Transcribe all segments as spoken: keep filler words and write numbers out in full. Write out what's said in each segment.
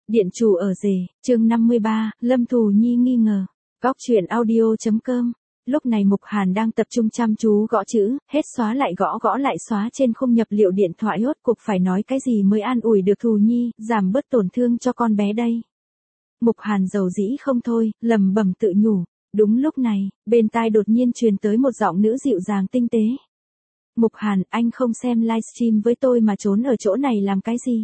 Điện chủ ở rể, chương năm mươi ba, Lâm Thù Nhi nghi ngờ. Góc truyện audio.com. Lúc này Mục Hàn đang tập trung chăm chú gõ chữ, hết xóa lại gõ gõ lại xóa trên khung nhập liệu điện thoại, rốt cuộc phải nói cái gì mới an ủi được Thù Nhi, giảm bớt tổn thương cho con bé đây. Mục Hàn dầu dĩ không thôi, lầm bầm tự nhủ. Đúng lúc này, bên tai đột nhiên truyền tới một giọng nữ dịu dàng tinh tế. Mục Hàn, anh không xem livestream với tôi mà trốn ở chỗ này làm cái gì?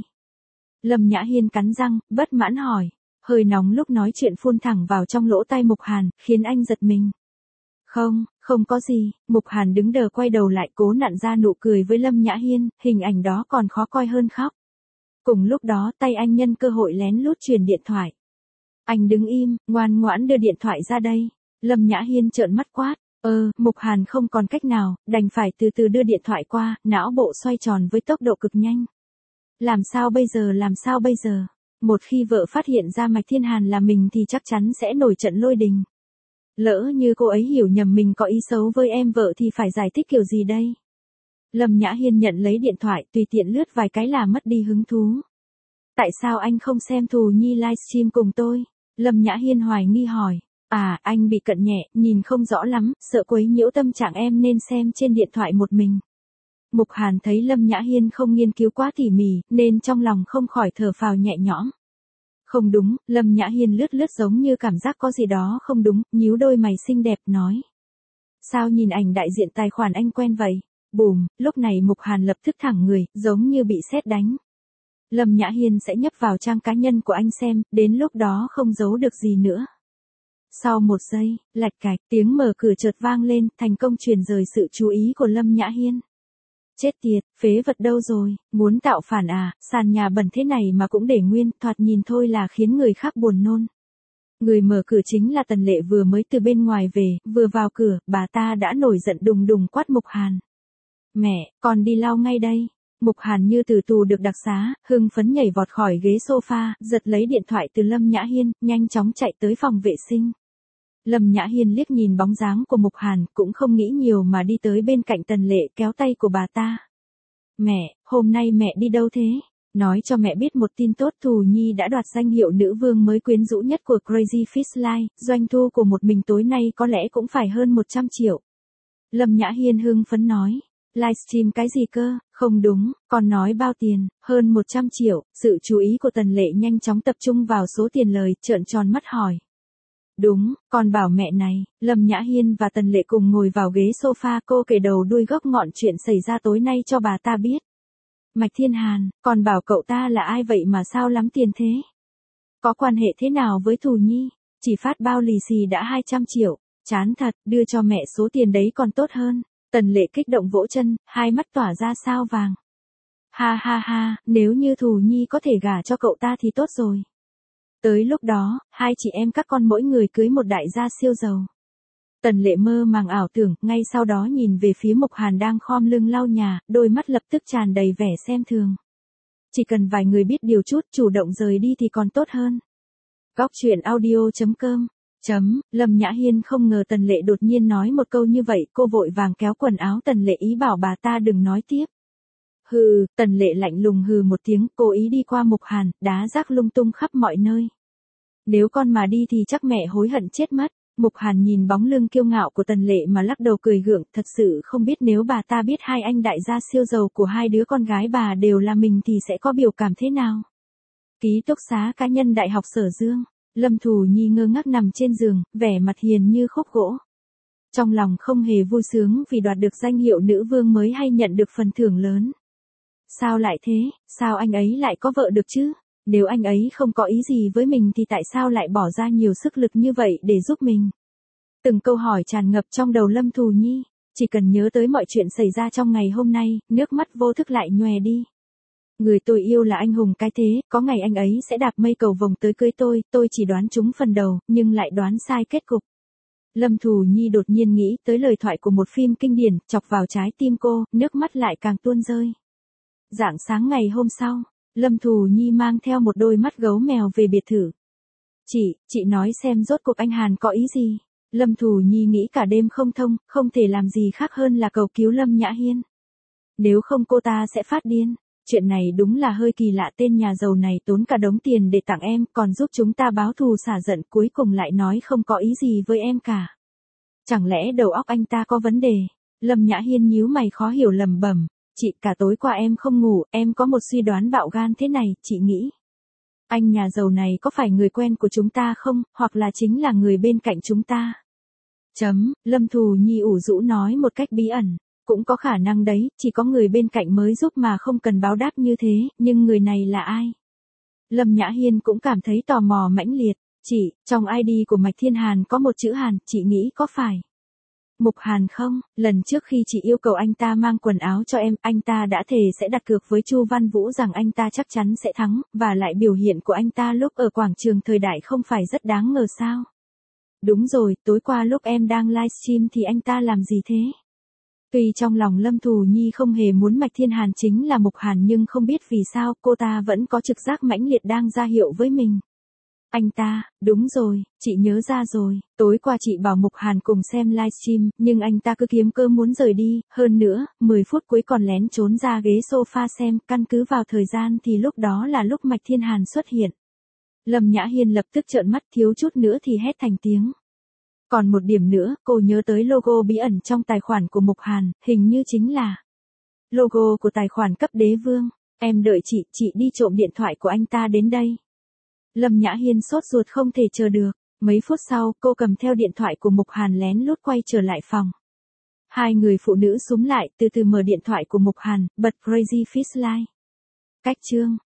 Lâm Nhã Hiên cắn răng, bất mãn hỏi. Hơi nóng lúc nói chuyện phun thẳng vào trong lỗ tai Mục Hàn, khiến anh giật mình. Không, không có gì. Mục Hàn đứng đờ quay đầu lại, cố nặn ra nụ cười với Lâm Nhã Hiên, hình ảnh đó còn khó coi hơn khóc. Cùng lúc đó tay anh nhân cơ hội lén lút truyền điện thoại. Anh đứng im, ngoan ngoãn đưa điện thoại ra đây. Lâm Nhã Hiên trợn mắt quát. Ờ, Mục Hàn không còn cách nào, đành phải từ từ đưa điện thoại qua, não bộ xoay tròn với tốc độ cực nhanh. Làm sao bây giờ, làm sao bây giờ? Một khi vợ phát hiện ra Mạch Thiên Hàn là mình thì chắc chắn sẽ nổi trận lôi đình. Lỡ như cô ấy hiểu nhầm mình có ý xấu với em vợ thì phải giải thích kiểu gì đây? Lâm Nhã Hiên nhận lấy điện thoại, tùy tiện lướt vài cái là mất đi hứng thú. Tại sao anh không xem Thù Nhi livestream cùng tôi? Lâm Nhã Hiên hoài nghi hỏi. À, anh bị cận nhẹ, nhìn không rõ lắm, sợ quấy nhiễu tâm trạng em nên xem trên điện thoại một mình. Mục Hàn thấy Lâm Nhã Hiên không nghiên cứu quá tỉ mỉ, nên trong lòng không khỏi thở phào nhẹ nhõm. Không đúng, Lâm Nhã Hiên lướt lướt giống như cảm giác có gì đó không đúng, nhíu đôi mày xinh đẹp nói. Sao nhìn ảnh đại diện tài khoản anh quen vậy? Bùm, lúc này Mục Hàn lập tức thẳng người, giống như bị sét đánh. Lâm Nhã Hiên sẽ nhấp vào trang cá nhân của anh xem, đến lúc đó không giấu được gì nữa. Sau một giây, lạch cạch, tiếng mở cửa chợt vang lên, thành công truyền rời sự chú ý của Lâm Nhã Hiên. Chết tiệt, phế vật đâu rồi, muốn tạo phản à, sàn nhà bẩn thế này mà cũng để nguyên, thoạt nhìn thôi là khiến người khác buồn nôn. Người mở cửa chính là Tần Lệ vừa mới từ bên ngoài về, vừa vào cửa, bà ta đã nổi giận đùng đùng quát Mục Hàn. Mẹ, con đi lau ngay đây. Mục Hàn như từ tù được đặc xá, hưng phấn nhảy vọt khỏi ghế sofa, giật lấy điện thoại từ Lâm Nhã Hiên, nhanh chóng chạy tới phòng vệ sinh. Lâm Nhã Hiên liếc nhìn bóng dáng của Mục Hàn, cũng không nghĩ nhiều mà đi tới bên cạnh Tần Lệ kéo tay của bà ta. Mẹ, hôm nay mẹ đi đâu thế? Nói cho mẹ biết một tin tốt, Thù Nhi đã đoạt danh hiệu nữ vương mới quyến rũ nhất của Crazy Fish Live, doanh thu của một mình tối nay có lẽ cũng phải hơn một trăm triệu. Lâm Nhã Hiên hưng phấn nói. Livestream cái gì cơ, không đúng, con nói bao tiền, hơn một trăm triệu, sự chú ý của Tần Lệ nhanh chóng tập trung vào số tiền lời, trợn tròn mắt hỏi. Đúng, con bảo mẹ này. Lâm Nhã Hiên và Tần Lệ cùng ngồi vào ghế sofa, cô kể đầu đuôi gốc ngọn chuyện xảy ra tối nay cho bà ta biết. Mạch Thiên Hàn, con bảo cậu ta là ai vậy mà sao lắm tiền thế? Có quan hệ thế nào với Thù Nhi? Chỉ phát bao lì xì đã hai trăm triệu, chán thật, đưa cho mẹ số tiền đấy còn tốt hơn. Tần Lệ kích động vỗ chân, hai mắt tỏa ra sao vàng. Ha ha ha, nếu như Thù Nhi có thể gả cho cậu ta thì tốt rồi. Tới lúc đó, hai chị em các con mỗi người cưới một đại gia siêu giàu. Tần Lệ mơ màng ảo tưởng, ngay sau đó nhìn về phía Mục Hàn đang khom lưng lau nhà, đôi mắt lập tức tràn đầy vẻ xem thường. Chỉ cần vài người biết điều chút, chủ động rời đi thì còn tốt hơn. Góc truyện audio.com. Chấm, Lâm Nhã Hiên không ngờ Tần Lệ đột nhiên nói một câu như vậy, cô vội vàng kéo quần áo Tần Lệ ý bảo bà ta đừng nói tiếp. Hừ, Tần Lệ lạnh lùng hừ một tiếng, cố ý đi qua Mục Hàn, đá rác lung tung khắp mọi nơi. Nếu con mà đi thì chắc mẹ hối hận chết mất. Mục Hàn nhìn bóng lưng kiêu ngạo của Tần Lệ mà lắc đầu cười gượng, thật sự không biết nếu bà ta biết hai anh đại gia siêu giàu của hai đứa con gái bà đều là mình thì sẽ có biểu cảm thế nào. Ký túc xá cá nhân Đại học Sở Dương. Lâm Thù Nhi ngơ ngác nằm trên giường, vẻ mặt hiền như khúc gỗ. Trong lòng không hề vui sướng vì đoạt được danh hiệu nữ vương mới hay nhận được phần thưởng lớn. Sao lại thế, sao anh ấy lại có vợ được chứ? Nếu anh ấy không có ý gì với mình thì tại sao lại bỏ ra nhiều sức lực như vậy để giúp mình? Từng câu hỏi tràn ngập trong đầu Lâm Thù Nhi, chỉ cần nhớ tới mọi chuyện xảy ra trong ngày hôm nay, nước mắt vô thức lại nhòe đi. Người tôi yêu là anh hùng cái thế, có ngày anh ấy sẽ đạp mây cầu vồng tới cưới tôi, tôi chỉ đoán trúng phần đầu, nhưng lại đoán sai kết cục. Lâm Thù Nhi đột nhiên nghĩ tới lời thoại của một phim kinh điển, chọc vào trái tim cô, nước mắt lại càng tuôn rơi. Rạng sáng ngày hôm sau, Lâm Thù Nhi mang theo một đôi mắt gấu mèo về biệt thự. Chị, chị nói xem rốt cuộc anh Hàn có ý gì? Lâm Thù Nhi nghĩ cả đêm không thông, không thể làm gì khác hơn là cầu cứu Lâm Nhã Hiên. Nếu không cô ta sẽ phát điên. chuyện này đúng là hơi kỳ lạ, tên nhà giàu này tốn cả đống tiền để tặng em, còn giúp chúng ta báo thù xả giận, cuối cùng lại nói không có ý gì với em cả. Chẳng lẽ đầu óc anh ta có vấn đề? Lâm Nhã Hiên nhíu mày khó hiểu lẩm bẩm, chị, cả tối qua em không ngủ, em có một suy đoán bạo gan thế này, chị nghĩ. Anh nhà giàu này có phải người quen của chúng ta không, hoặc là chính là người bên cạnh chúng ta? Chấm, Lâm Thù Nhi ủ rũ nói một cách bí ẩn. Cũng có khả năng đấy, chỉ có người bên cạnh mới giúp mà không cần báo đáp như thế, nhưng người này là ai? Lâm Nhã Hiên cũng cảm thấy tò mò mãnh liệt. Chị, trong i đê của Mạch Thiên Hàn có một chữ Hàn, chị nghĩ có phải Mục Hàn không? Lần trước khi chị yêu cầu anh ta mang quần áo cho em, anh ta đã thề sẽ đặt cược với Chu Văn Vũ rằng anh ta chắc chắn sẽ thắng, và lại biểu hiện của anh ta lúc ở quảng trường thời đại không phải rất đáng ngờ sao? Đúng rồi, tối qua lúc em đang livestream thì anh ta làm gì thế? Tuy trong lòng Lâm Thù Nhi không hề muốn Mạch Thiên Hàn chính là Mục Hàn, nhưng không biết vì sao cô ta vẫn có trực giác mãnh liệt đang ra hiệu với mình. Anh ta, đúng rồi, chị nhớ ra rồi, tối qua chị bảo Mục Hàn cùng xem livestream, nhưng anh ta cứ kiếm cơ muốn rời đi, hơn nữa, mười phút cuối còn lén trốn ra ghế sofa xem, căn cứ vào thời gian thì lúc đó là lúc Mạch Thiên Hàn xuất hiện. Lâm Nhã Hiên lập tức trợn mắt, thiếu chút nữa thì hét thành tiếng. Còn một điểm nữa, cô nhớ tới logo bí ẩn trong tài khoản của Mục Hàn, hình như chính là logo của tài khoản cấp đế vương. Em đợi chị, chị đi trộm điện thoại của anh ta đến đây. Lâm Nhã Hiên sốt ruột không thể chờ được. Mấy phút sau, cô cầm theo điện thoại của Mục Hàn lén lút quay trở lại phòng. Hai người phụ nữ xúm lại, từ từ mở điện thoại của Mục Hàn, bật Crazy Fish Live. Cách chương